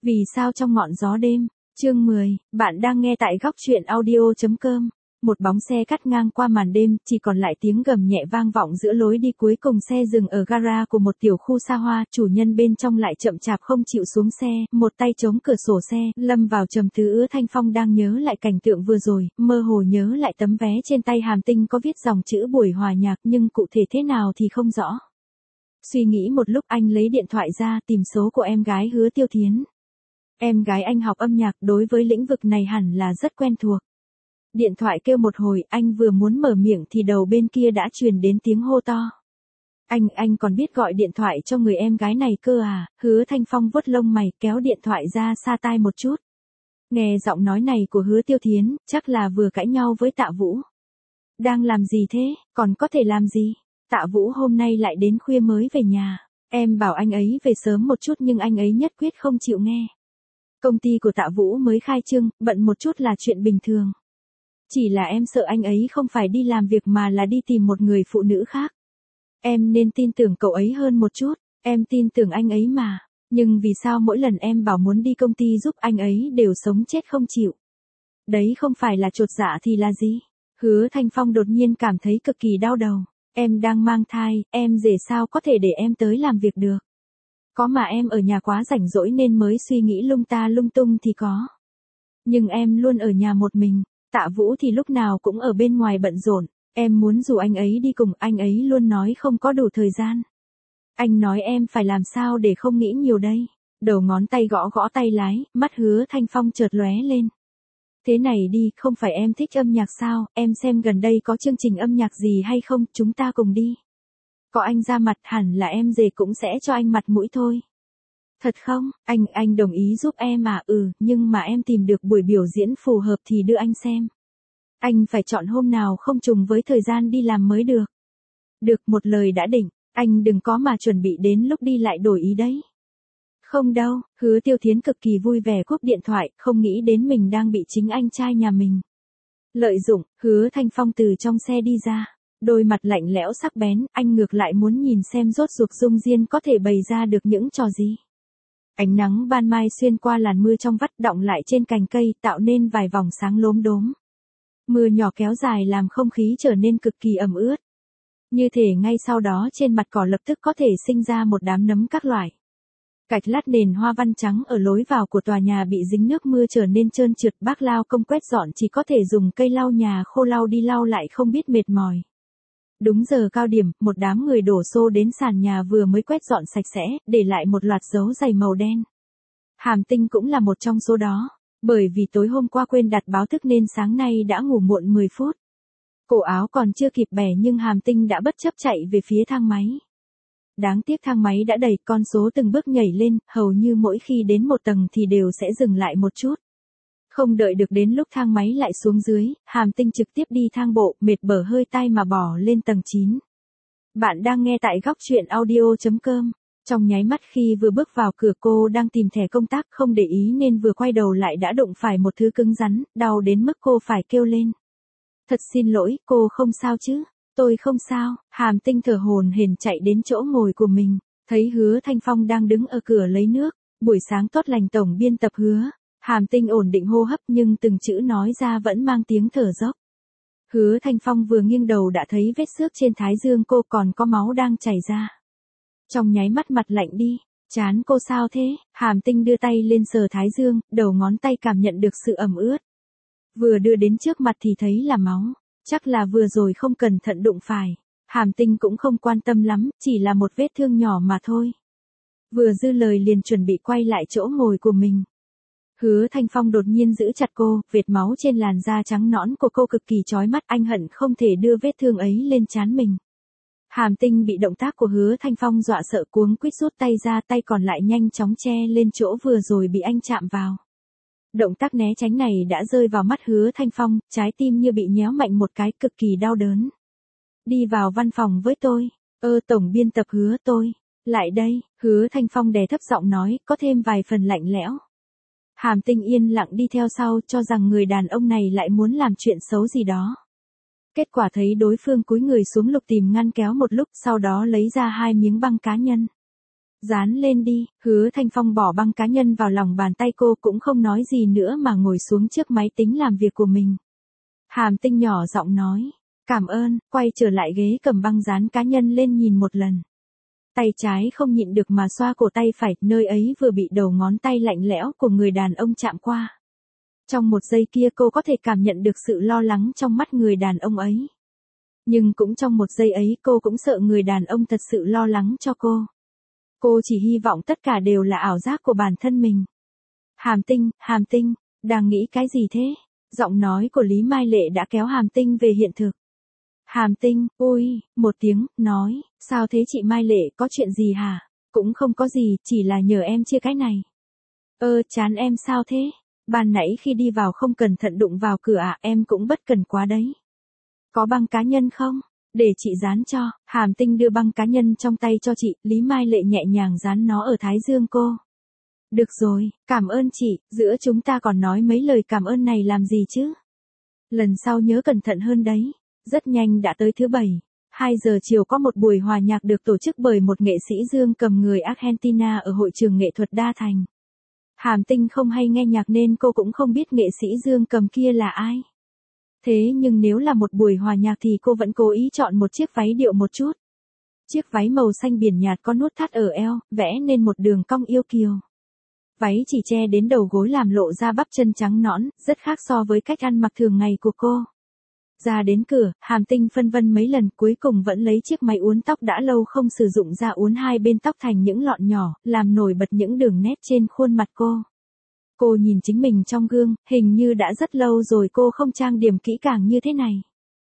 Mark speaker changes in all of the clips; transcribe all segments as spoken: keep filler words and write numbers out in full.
Speaker 1: Vì sao trong ngọn gió đêm, chương mười, bạn đang nghe tại góc truyện audio.com. Một bóng xe cắt ngang qua màn đêm, chỉ còn lại tiếng gầm nhẹ vang vọng giữa lối đi cuối cùng. Xe dừng ở gara của một tiểu khu xa hoa, chủ nhân bên trong lại chậm chạp không chịu xuống xe, một tay chống cửa sổ xe, lâm vào trầm tư. Ứa Thanh Phong đang nhớ lại cảnh tượng vừa rồi, mơ hồ nhớ lại tấm vé trên tay Hàm Tinh có viết dòng chữ buổi hòa nhạc, nhưng cụ thể thế nào thì không rõ. Suy nghĩ một lúc, anh lấy điện thoại ra, tìm số của em gái Hứa Tiêu Thiến. Em gái anh học âm nhạc, đối với lĩnh vực này hẳn là rất quen thuộc. Điện thoại kêu một hồi, anh vừa muốn mở miệng thì đầu bên kia đã truyền đến tiếng hô to. Anh, anh còn biết gọi điện thoại cho người em gái này cơ à? Hứa Thanh Phong vuốt lông mày, kéo điện thoại ra xa tai một chút. Nghe giọng nói này của Hứa Tiêu Thiến, chắc là vừa cãi nhau với Tạ Vũ. Đang làm gì thế, còn có thể làm gì? Tạ Vũ hôm nay lại đến khuya mới về nhà. Em bảo anh ấy về sớm một chút nhưng anh ấy nhất quyết không chịu nghe. Công ty của Tạ Vũ mới khai trương, bận một chút là chuyện bình thường. Chỉ là em sợ anh ấy không phải đi làm việc mà là đi tìm một người phụ nữ khác. Em nên tin tưởng cậu ấy hơn một chút, em tin tưởng anh ấy mà. Nhưng vì sao mỗi lần em bảo muốn đi công ty giúp anh ấy đều sống chết không chịu? Đấy không phải là chột dạ thì là gì? Hứa Thanh Phong đột nhiên cảm thấy cực kỳ đau đầu. Em đang mang thai, em dễ sao có thể để em tới làm việc được? Có mà em ở nhà quá rảnh rỗi nên mới suy nghĩ lung ta lung tung thì có. Nhưng em luôn ở nhà một mình, Tạ Vũ thì lúc nào cũng ở bên ngoài bận rộn, em muốn rủ anh ấy đi cùng, anh ấy luôn nói không có đủ thời gian. Anh nói em phải làm sao để không nghĩ nhiều đây? Đầu ngón tay gõ gõ tay lái, mắt Hứa Thanh Phong chợt lóe lên. Thế này đi, không phải em thích âm nhạc sao, em xem gần đây có chương trình âm nhạc gì hay không, chúng ta cùng đi. Có anh ra mặt hẳn là em dề cũng sẽ cho anh mặt mũi thôi. Thật không, anh, anh đồng ý giúp em à? Ừ, nhưng mà em tìm được buổi biểu diễn phù hợp thì đưa anh xem. Anh phải chọn hôm nào không trùng với thời gian đi làm mới được. Được, một lời đã định, anh đừng có mà chuẩn bị đến lúc đi lại đổi ý đấy. Không đâu, Hứa Tiêu Thiến cực kỳ vui vẻ cúp điện thoại, không nghĩ đến mình đang bị chính anh trai nhà mình lợi dụng. Hứa Thanh Phong từ trong xe đi ra, đôi mặt lạnh lẽo sắc bén, anh ngược lại muốn nhìn xem rốt cuộc Dung Diên có thể bày ra được những trò gì. Ánh nắng ban mai xuyên qua làn mưa trong vắt đọng lại trên cành cây, tạo nên vài vòng sáng lốm đốm. Mưa nhỏ kéo dài làm không khí trở nên cực kỳ ẩm ướt. Như thể ngay sau đó trên mặt cỏ lập tức có thể sinh ra một đám nấm các loại. Gạch lát nền hoa văn trắng ở lối vào của tòa nhà bị dính nước mưa trở nên trơn trượt, bác lao công quét dọn chỉ có thể dùng cây lau nhà khô lau đi lau lại không biết mệt mỏi. Đúng giờ cao điểm, một đám người đổ xô đến sàn nhà vừa mới quét dọn sạch sẽ, để lại một loạt dấu giày màu đen. Hàm Tinh cũng là một trong số đó, bởi vì tối hôm qua quên đặt báo thức nên sáng nay đã ngủ muộn mười phút. Cổ áo còn chưa kịp bẻ nhưng Hàm Tinh đã bất chấp chạy về phía thang máy. Đáng tiếc thang máy đã đầy, con số từng bước nhảy lên, hầu như mỗi khi đến một tầng thì đều sẽ dừng lại một chút. Không đợi được đến lúc thang máy lại xuống dưới, Hàm Tinh trực tiếp đi thang bộ, mệt bở hơi tai mà bỏ lên tầng chín. Bạn đang nghe tại góc truyện audio.com. Trong nháy mắt khi vừa bước vào cửa cô đang tìm thẻ công tác không để ý nên vừa quay đầu lại đã đụng phải một thứ cứng rắn, đau đến mức cô phải kêu lên. Thật xin lỗi, cô không sao chứ? Tôi không sao. Hàm Tinh thở hổn hển chạy đến chỗ ngồi của mình, thấy Hứa Thanh Phong đang đứng ở cửa lấy nước. Buổi sáng tốt lành tổng biên tập Hứa. Hàm Tinh ổn định hô hấp nhưng từng chữ nói ra vẫn mang tiếng thở dốc. Hứa Thanh Phong vừa nghiêng đầu đã thấy vết xước trên thái dương cô, còn có máu đang chảy ra. Trong nháy mắt mặt lạnh đi, chán cô sao thế? Hàm Tinh đưa tay lên sờ thái dương, đầu ngón tay cảm nhận được sự ẩm ướt. Vừa đưa đến trước mặt thì thấy là máu, chắc là vừa rồi không cẩn thận đụng phải. Hàm Tinh cũng không quan tâm lắm, chỉ là một vết thương nhỏ mà thôi. Vừa dư lời liền chuẩn bị quay lại chỗ ngồi của mình. Hứa Thanh Phong đột nhiên giữ chặt cô, vệt máu trên làn da trắng nõn của cô cực kỳ chói mắt, anh hận không thể đưa vết thương ấy lên trán mình. Hàm Tinh bị động tác của Hứa Thanh Phong dọa sợ, cuống quýt rút tay ra, tay còn lại nhanh chóng che lên chỗ vừa rồi bị anh chạm vào. Động tác né tránh này đã rơi vào mắt Hứa Thanh Phong, trái tim như bị nhéo mạnh một cái, cực kỳ đau đớn. Đi vào văn phòng với tôi. Ơ tổng biên tập Hứa, tôi. Lại đây. Hứa Thanh Phong đè thấp giọng nói, có thêm vài phần lạnh lẽo. Hàm Tinh yên lặng đi theo sau, cho rằng người đàn ông này lại muốn làm chuyện xấu gì đó. Kết quả thấy đối phương cúi người xuống lục tìm ngăn kéo một lúc, sau đó lấy ra hai miếng băng cá nhân. Dán lên đi, Hứa Thanh Phong bỏ băng cá nhân vào lòng bàn tay cô cũng không nói gì nữa mà ngồi xuống trước máy tính làm việc của mình. Hàm Tinh nhỏ giọng nói, cảm ơn, quay trở lại ghế cầm băng dán cá nhân lên nhìn một lần. Tay trái không nhịn được mà xoa cổ tay phải, nơi ấy vừa bị đầu ngón tay lạnh lẽo của người đàn ông chạm qua. Trong một giây kia cô có thể cảm nhận được sự lo lắng trong mắt người đàn ông ấy. Nhưng cũng trong một giây ấy cô cũng sợ người đàn ông thật sự lo lắng cho cô. Cô chỉ hy vọng tất cả đều là ảo giác của bản thân mình. Hàm Tinh, Hàm Tinh, đang nghĩ cái gì thế? Giọng nói của Lý Mai Lệ đã kéo Hàm Tinh về hiện thực. Hàm Tinh, ôi, một tiếng, nói, sao thế chị Mai Lệ, có chuyện gì hả? Cũng không có gì, chỉ là nhờ em chia cái này. Ơ, chán em sao thế? Ban nãy khi đi vào không cẩn thận đụng vào cửa à, em cũng bất cần quá đấy. Có băng cá nhân không? Để chị dán cho. Hàm Tinh đưa băng cá nhân trong tay cho chị, Lý Mai Lệ nhẹ nhàng dán nó ở thái dương cô. Được rồi, cảm ơn chị, giữa chúng ta còn nói mấy lời cảm ơn này làm gì chứ? Lần sau nhớ cẩn thận hơn đấy. Rất nhanh đã tới thứ bảy. hai giờ chiều có một buổi hòa nhạc được tổ chức bởi một nghệ sĩ dương cầm người Argentina ở hội trường nghệ thuật Đa Thành. Hàm Tinh không hay nghe nhạc nên cô cũng không biết nghệ sĩ dương cầm kia là ai. Thế nhưng nếu là một buổi hòa nhạc thì cô vẫn cố ý chọn một chiếc váy điệu một chút. Chiếc váy màu xanh biển nhạt có nút thắt ở eo, vẽ nên một đường cong yêu kiều. Váy chỉ che đến đầu gối làm lộ ra bắp chân trắng nõn, rất khác so với cách ăn mặc thường ngày của cô. Ra đến cửa, Hàm Tinh phân vân mấy lần cuối cùng vẫn lấy chiếc máy uốn tóc đã lâu không sử dụng ra uốn hai bên tóc thành những lọn nhỏ, làm nổi bật những đường nét trên khuôn mặt cô. Cô nhìn chính mình trong gương, hình như đã rất lâu rồi cô không trang điểm kỹ càng như thế này.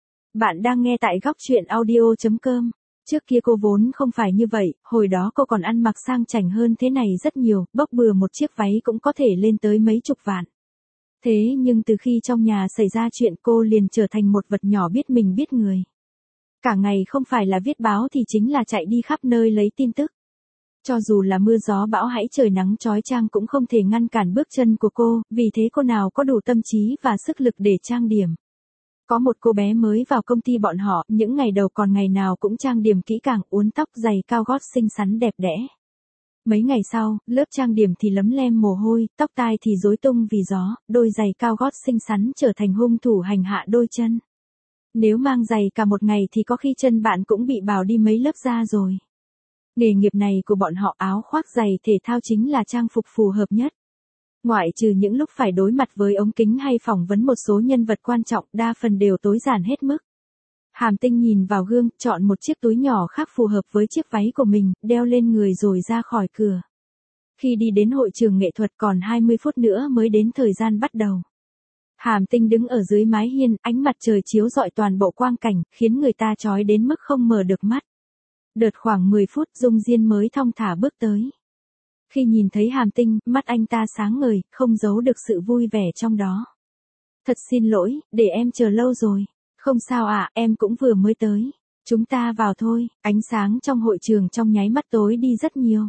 Speaker 1: Bạn đang nghe tại góc truyện audio chấm com. Trước kia cô vốn không phải như vậy, hồi đó cô còn ăn mặc sang chảnh hơn thế này rất nhiều, bốc bừa một chiếc váy cũng có thể lên tới mấy chục vạn. Thế nhưng từ khi trong nhà xảy ra chuyện cô liền trở thành một vật nhỏ biết mình biết người. Cả ngày không phải là viết báo thì chính là chạy đi khắp nơi lấy tin tức. Cho dù là mưa gió bão hãy trời nắng chói chang cũng không thể ngăn cản bước chân của cô, vì thế cô nào có đủ tâm trí và sức lực để trang điểm. Có một cô bé mới vào công ty bọn họ, những ngày đầu còn ngày nào cũng trang điểm kỹ càng, uốn tóc giày cao gót xinh xắn đẹp đẽ. Mấy ngày sau, lớp trang điểm thì lấm lem mồ hôi, tóc tai thì rối tung vì gió, đôi giày cao gót xinh xắn trở thành hung thủ hành hạ đôi chân. Nếu mang giày cả một ngày thì có khi chân bạn cũng bị bào đi mấy lớp da rồi. Nghề nghiệp này của bọn họ áo khoác giày thể thao chính là trang phục phù hợp nhất. Ngoại trừ những lúc phải đối mặt với ống kính hay phỏng vấn một số nhân vật quan trọng, đa phần đều tối giản hết mức. Hàm Tinh nhìn vào gương, chọn một chiếc túi nhỏ khác phù hợp với chiếc váy của mình, đeo lên người rồi ra khỏi cửa. Khi đi đến hội trường nghệ thuật còn hai mươi phút nữa mới đến thời gian bắt đầu. Hàm Tinh đứng ở dưới mái hiên, ánh mặt trời chiếu rọi toàn bộ quang cảnh, khiến người ta chói đến mức không mở được mắt. Đợt khoảng mười phút Dung Diên mới thong thả bước tới. Khi nhìn thấy Hàm Tinh, mắt anh ta sáng ngời, không giấu được sự vui vẻ trong đó. Thật xin lỗi, để em chờ lâu rồi. Không sao ạ, à, em cũng vừa mới tới. Chúng ta vào thôi, ánh sáng trong hội trường trong nháy mắt tối đi rất nhiều.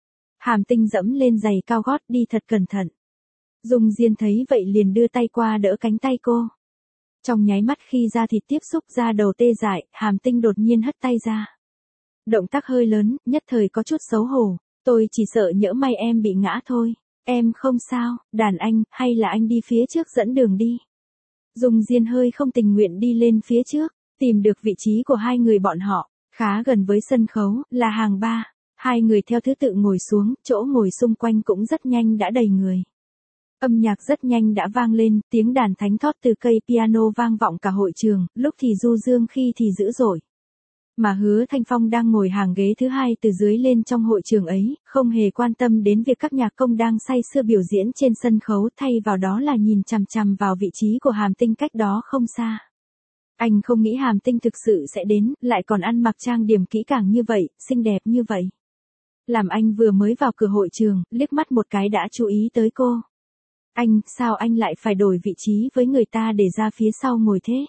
Speaker 1: Hàm Tinh dẫm lên giày cao gót đi thật cẩn thận. Dung Diên thấy vậy liền đưa tay qua đỡ cánh tay cô. Trong nháy mắt khi da thịt tiếp xúc da đầu tê dại, Hàm Tinh đột nhiên hất tay ra. Động tác hơi lớn, nhất thời có chút xấu hổ. Tôi chỉ sợ nhỡ may em bị ngã thôi. Em không sao, đàn anh, hay là anh đi phía trước dẫn đường đi. Dung Diên hơi không tình nguyện đi lên phía trước, tìm được vị trí của hai người bọn họ, khá gần với sân khấu, là hàng ba. Hai người theo thứ tự ngồi xuống, chỗ ngồi xung quanh cũng rất nhanh đã đầy người. Âm nhạc rất nhanh đã vang lên, tiếng đàn thánh thót từ cây piano vang vọng cả hội trường, lúc thì du dương khi thì dữ dội. Mà Hứa Thanh Phong đang ngồi hàng ghế thứ hai từ dưới lên trong hội trường ấy, không hề quan tâm đến việc các nhạc công đang say sưa biểu diễn trên sân khấu, thay vào đó là nhìn chằm chằm vào vị trí của Hàm Tinh cách đó không xa. Anh không nghĩ Hàm Tinh thực sự sẽ đến, lại còn ăn mặc trang điểm kỹ càng như vậy, xinh đẹp như vậy. Làm anh vừa mới vào cửa hội trường, liếc mắt một cái đã chú ý tới cô. Anh, sao anh lại phải đổi vị trí với người ta để ra phía sau ngồi thế?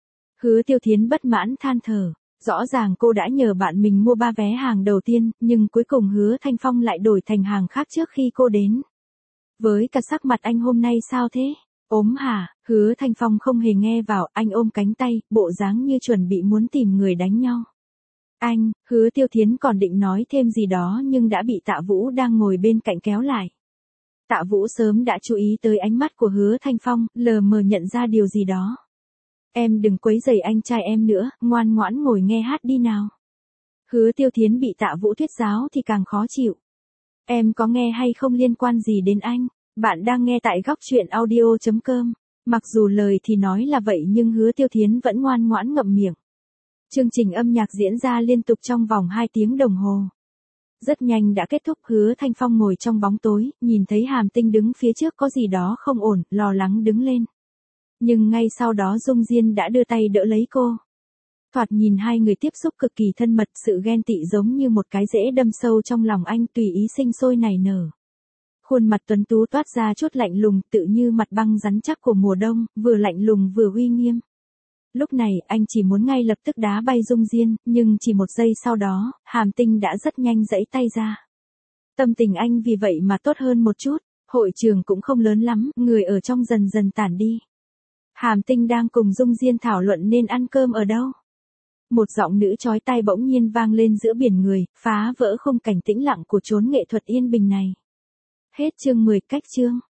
Speaker 1: Hứa Tiêu Thiến bất mãn than thở. Rõ ràng cô đã nhờ bạn mình mua ba vé hàng đầu tiên, nhưng cuối cùng Hứa Thanh Phong lại đổi thành hàng khác trước khi cô đến. Với cả sắc mặt anh hôm nay sao thế? Ốm hả? Hứa Thanh Phong không hề nghe vào, anh ôm cánh tay, bộ dáng như chuẩn bị muốn tìm người đánh nhau. Anh, Hứa Tiêu Thiến còn định nói thêm gì đó nhưng đã bị Tạ Vũ đang ngồi bên cạnh kéo lại. Tạ Vũ sớm đã chú ý tới ánh mắt của Hứa Thanh Phong, lờ mờ nhận ra điều gì đó. Em đừng quấy rầy anh trai em nữa, ngoan ngoãn ngồi nghe hát đi nào. Hứa Tiêu Thiến bị Tạ Vũ thuyết giáo thì càng khó chịu. Em có nghe hay không liên quan gì đến anh, bạn đang nghe tại góc truyện audio chấm com. Mặc dù lời thì nói là vậy nhưng Hứa Tiêu Thiến vẫn ngoan ngoãn ngậm miệng. Chương trình âm nhạc diễn ra liên tục trong vòng hai tiếng đồng hồ. Rất nhanh đã kết thúc. Hứa Thanh Phong ngồi trong bóng tối, nhìn thấy Hàm Tinh đứng phía trước có gì đó không ổn, lo lắng đứng lên. Nhưng ngay sau đó Dung Diên đã đưa tay đỡ lấy cô. Thoạt nhìn hai người tiếp xúc cực kỳ thân mật, sự ghen tị giống như một cái rễ đâm sâu trong lòng anh tùy ý sinh sôi nảy nở. Khuôn mặt tuấn tú toát ra chút lạnh lùng, tự như mặt băng rắn chắc của mùa đông, vừa lạnh lùng vừa uy nghiêm. Lúc này anh chỉ muốn ngay lập tức đá bay Dung Diên, nhưng chỉ một giây sau đó, Hàm Tinh đã rất nhanh giãy tay ra. Tâm tình anh vì vậy mà tốt hơn một chút, hội trường cũng không lớn lắm, người ở trong dần dần tản đi. Hàm Tinh đang cùng Dung Diên thảo luận nên ăn cơm ở đâu. Một giọng nữ chói tai bỗng nhiên vang lên giữa biển người, phá vỡ khung cảnh tĩnh lặng của chốn nghệ thuật yên bình này. Hết chương mười. Cách chương